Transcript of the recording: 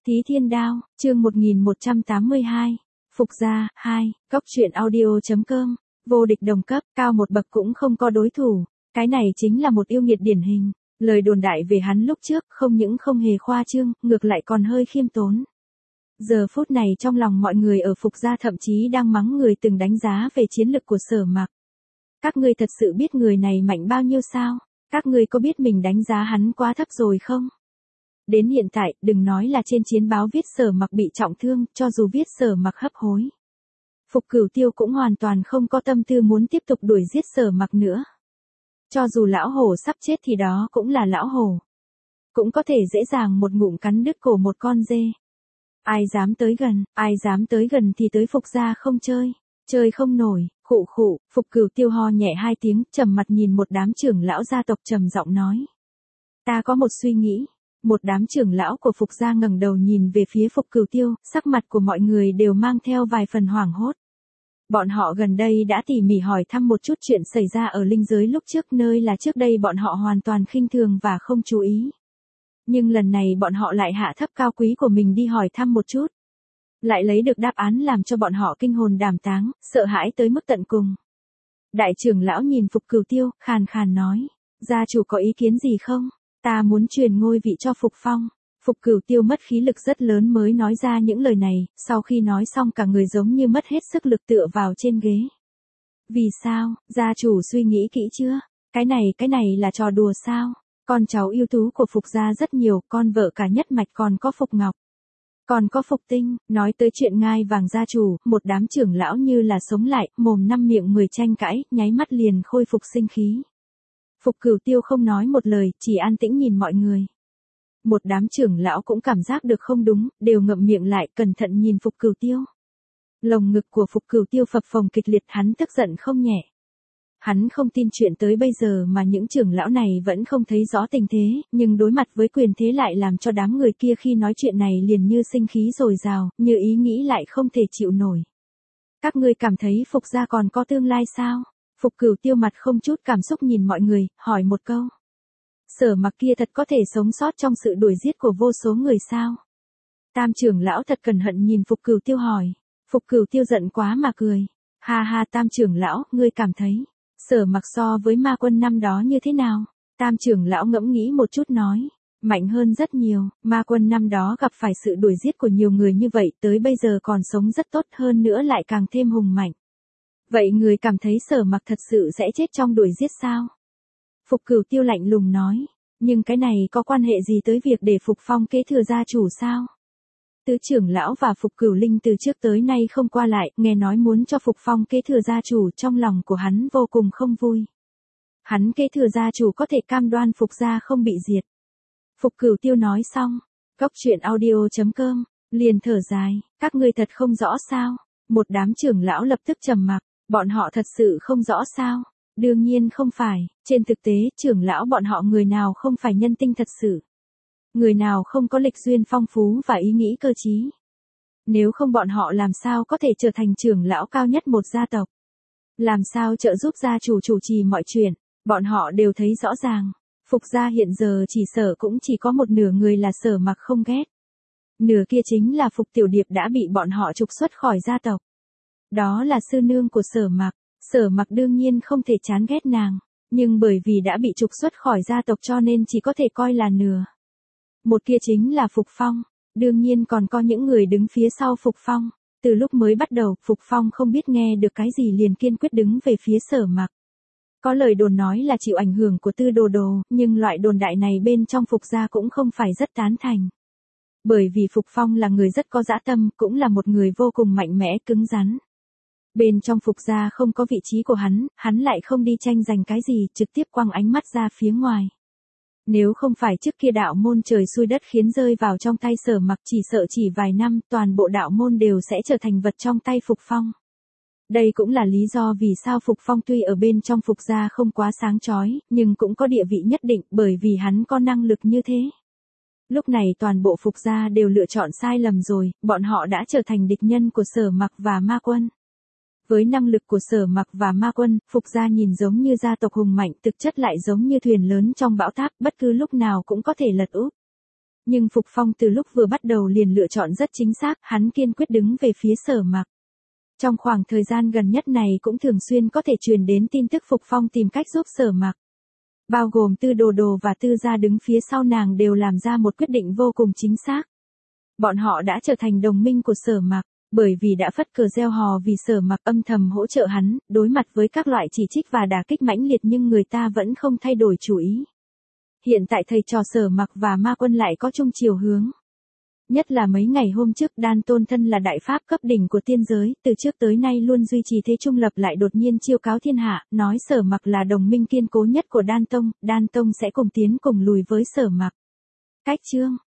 Thí Thiên Đao, chương 1182. Phục gia, 2, Cóc truyện audio.com. Vô địch đồng cấp, cao một bậc cũng không có đối thủ. Cái này chính là một yêu nghiệt điển hình. Lời đồn đại về hắn lúc trước không những không hề khoa trương, ngược lại còn hơi khiêm tốn. Giờ phút này trong lòng mọi người ở Phục gia thậm chí đang mắng người từng đánh giá về chiến lực của Sở Mặc. Các ngươi thật sự biết người này mạnh bao nhiêu sao? Các ngươi có biết mình đánh giá hắn quá thấp rồi không? Đến hiện tại, đừng nói là trên chiến báo viết Sở Mặc bị trọng thương, cho dù viết Sở Mặc hấp hối. Phục Cửu Tiêu cũng hoàn toàn không có tâm tư muốn tiếp tục đuổi giết Sở Mặc nữa. Cho dù lão hổ sắp chết thì đó cũng là lão hổ. Cũng có thể dễ dàng một ngụm cắn đứt cổ một con dê. Ai dám tới gần thì tới Phục gia không chơi, chơi không nổi. Khụ khụ, Phục Cửu Tiêu ho nhẹ hai tiếng, trầm mặt nhìn một đám trưởng lão gia tộc trầm giọng nói. Ta có một suy nghĩ. Một đám trưởng lão của Phục gia ngẩng đầu nhìn về phía Phục Cửu Tiêu, sắc mặt của mọi người đều mang theo vài phần hoảng hốt. Bọn họ gần đây đã tỉ mỉ hỏi thăm một chút chuyện xảy ra ở linh giới lúc trước, nơi là trước đây bọn họ hoàn toàn khinh thường và không chú ý. Nhưng lần này bọn họ lại hạ thấp cao quý của mình đi hỏi thăm một chút. Lại lấy được đáp án làm cho bọn họ kinh hồn đảm táng, sợ hãi tới mức tận cùng. Đại trưởng lão nhìn Phục Cửu Tiêu, khàn khàn nói, gia chủ có ý kiến gì không? Ta muốn truyền ngôi vị cho Phục Phong. Phục Cửu Tiêu mất khí lực rất lớn mới nói ra những lời này, sau khi nói xong cả người giống như mất hết sức lực tựa vào trên ghế. Vì sao, gia chủ suy nghĩ kỹ chưa? Cái này là trò đùa sao? Con cháu ưu tú của Phục gia rất nhiều, con vợ cả nhất mạch còn có Phục Ngọc. Còn có Phục Tinh, nói tới chuyện ngai vàng gia chủ, một đám trưởng lão như là sống lại, mồm năm miệng 10 tranh cãi, nháy mắt liền khôi phục sinh khí. Phục Cửu Tiêu không nói một lời, chỉ an tĩnh nhìn mọi người. Một đám trưởng lão cũng cảm giác được không đúng, đều ngậm miệng lại, cẩn thận nhìn Phục Cửu Tiêu. Lồng ngực của Phục Cửu Tiêu phập phồng kịch liệt, hắn tức giận không nhẹ. Hắn không tin chuyện tới bây giờ mà những trưởng lão này vẫn không thấy rõ tình thế, nhưng đối mặt với quyền thế lại làm cho đám người kia khi nói chuyện này liền như sinh khí dồi dào, như ý nghĩ lại không thể chịu nổi. Các ngươi cảm thấy Phục gia còn có tương lai sao? Phục Cửu Tiêu mặt không chút cảm xúc nhìn mọi người, hỏi một câu. Sở Mặc kia thật có thể sống sót trong sự đuổi giết của vô số người sao? Tam trưởng lão thật cẩn thận nhìn Phục Cửu Tiêu hỏi. Phục Cửu Tiêu giận quá mà cười. Ha ha, Tam trưởng lão, ngươi cảm thấy Sở Mặc so với Ma Quân năm đó như thế nào? Tam trưởng lão ngẫm nghĩ một chút nói. Mạnh hơn rất nhiều, Ma Quân năm đó gặp phải sự đuổi giết của nhiều người như vậy, tới bây giờ còn sống rất tốt, hơn nữa lại càng thêm hùng mạnh. Vậy người cảm thấy Sở Mặc thật sự sẽ chết trong đuổi giết sao? Phục Cửu Tiêu lạnh lùng nói, nhưng cái này có quan hệ gì tới việc để Phục Phong kế thừa gia chủ sao? Tứ trưởng lão và Phục Cửu Linh từ trước tới nay không qua lại, nghe nói muốn cho Phục Phong kế thừa gia chủ, trong lòng của hắn vô cùng không vui. Hắn kế thừa gia chủ có thể cam đoan Phục gia không bị diệt. Phục Cửu Tiêu nói xong, Cóc truyện audio.com, liền thở dài, các ngươi thật không rõ sao? Một đám trưởng lão lập tức trầm mặc, bọn họ thật sự không rõ sao? Đương nhiên không phải, trên thực tế trưởng lão bọn họ người nào không phải nhân tinh thật sự. Người nào không có lịch duyên phong phú và ý nghĩ cơ trí. Nếu không bọn họ làm sao có thể trở thành trưởng lão cao nhất một gia tộc. Làm sao trợ giúp gia chủ chủ trì mọi chuyện, bọn họ đều thấy rõ ràng. Phục gia hiện giờ chỉ sợ cũng chỉ có một nửa người là Sở Mặc không ghét. Nửa kia chính là Phục Tiểu Điệp đã bị bọn họ trục xuất khỏi gia tộc. Đó là sư nương của Sở Mặc. Sở Mặc đương nhiên không thể chán ghét nàng, nhưng bởi vì đã bị trục xuất khỏi gia tộc cho nên chỉ có thể coi là nửa. Một kia chính là Phục Phong, đương nhiên còn có những người đứng phía sau Phục Phong. Từ lúc mới bắt đầu, Phục Phong không biết nghe được cái gì liền kiên quyết đứng về phía Sở Mặc. Có lời đồn nói là chịu ảnh hưởng của Tư Đồ Đồ, nhưng loại đồn đại này bên trong Phục gia cũng không phải rất tán thành. Bởi vì Phục Phong là người rất có dã tâm, cũng là một người vô cùng mạnh mẽ cứng rắn. Bên trong Phục gia không có vị trí của hắn lại không đi tranh giành cái gì, trực tiếp quăng ánh mắt ra phía ngoài. Nếu không phải trước kia đạo môn trời xui đất khiến rơi vào trong tay Sở Mặc, chỉ sợ chỉ vài năm toàn bộ đạo môn đều sẽ trở thành vật trong tay Phục Phong. Đây cũng là lý do vì sao Phục Phong tuy ở bên trong Phục gia không quá sáng chói, nhưng cũng có địa vị nhất định, bởi vì hắn có năng lực như thế. Lúc này toàn bộ Phục gia đều lựa chọn sai lầm rồi, bọn họ đã trở thành địch nhân của Sở Mặc và Ma Quân. Với năng lực của Sở Mặc và Ma Quân, Phục gia nhìn giống như gia tộc hùng mạnh, thực chất lại giống như thuyền lớn trong bão táp, bất cứ lúc nào cũng có thể lật úp. Nhưng Phục Phong từ lúc vừa bắt đầu liền lựa chọn rất chính xác, hắn kiên quyết đứng về phía Sở Mặc. Trong khoảng thời gian gần nhất này cũng thường xuyên có thể truyền đến tin tức Phục Phong tìm cách giúp Sở Mặc. Bao gồm Tư Đồ Đồ và Tư Gia đứng phía sau nàng đều làm ra một quyết định vô cùng chính xác. Bọn họ đã trở thành đồng minh của Sở Mặc, bởi vì đã phất cờ gieo hò vì Sở Mặc âm thầm hỗ trợ hắn, đối mặt với các loại chỉ trích và đả kích mãnh liệt nhưng người ta vẫn không thay đổi chủ ý. Hiện tại thầy trò Sở Mặc và Ma Quân lại có chung chiều hướng. Nhất là mấy ngày hôm trước Đan Tôn thân là đại pháp cấp đỉnh của tiên giới, từ trước tới nay luôn duy trì thế trung lập lại đột nhiên chiêu cáo thiên hạ, nói Sở Mặc là đồng minh kiên cố nhất của Đan Tông sẽ cùng tiến cùng lùi với Sở Mặc. Cách chương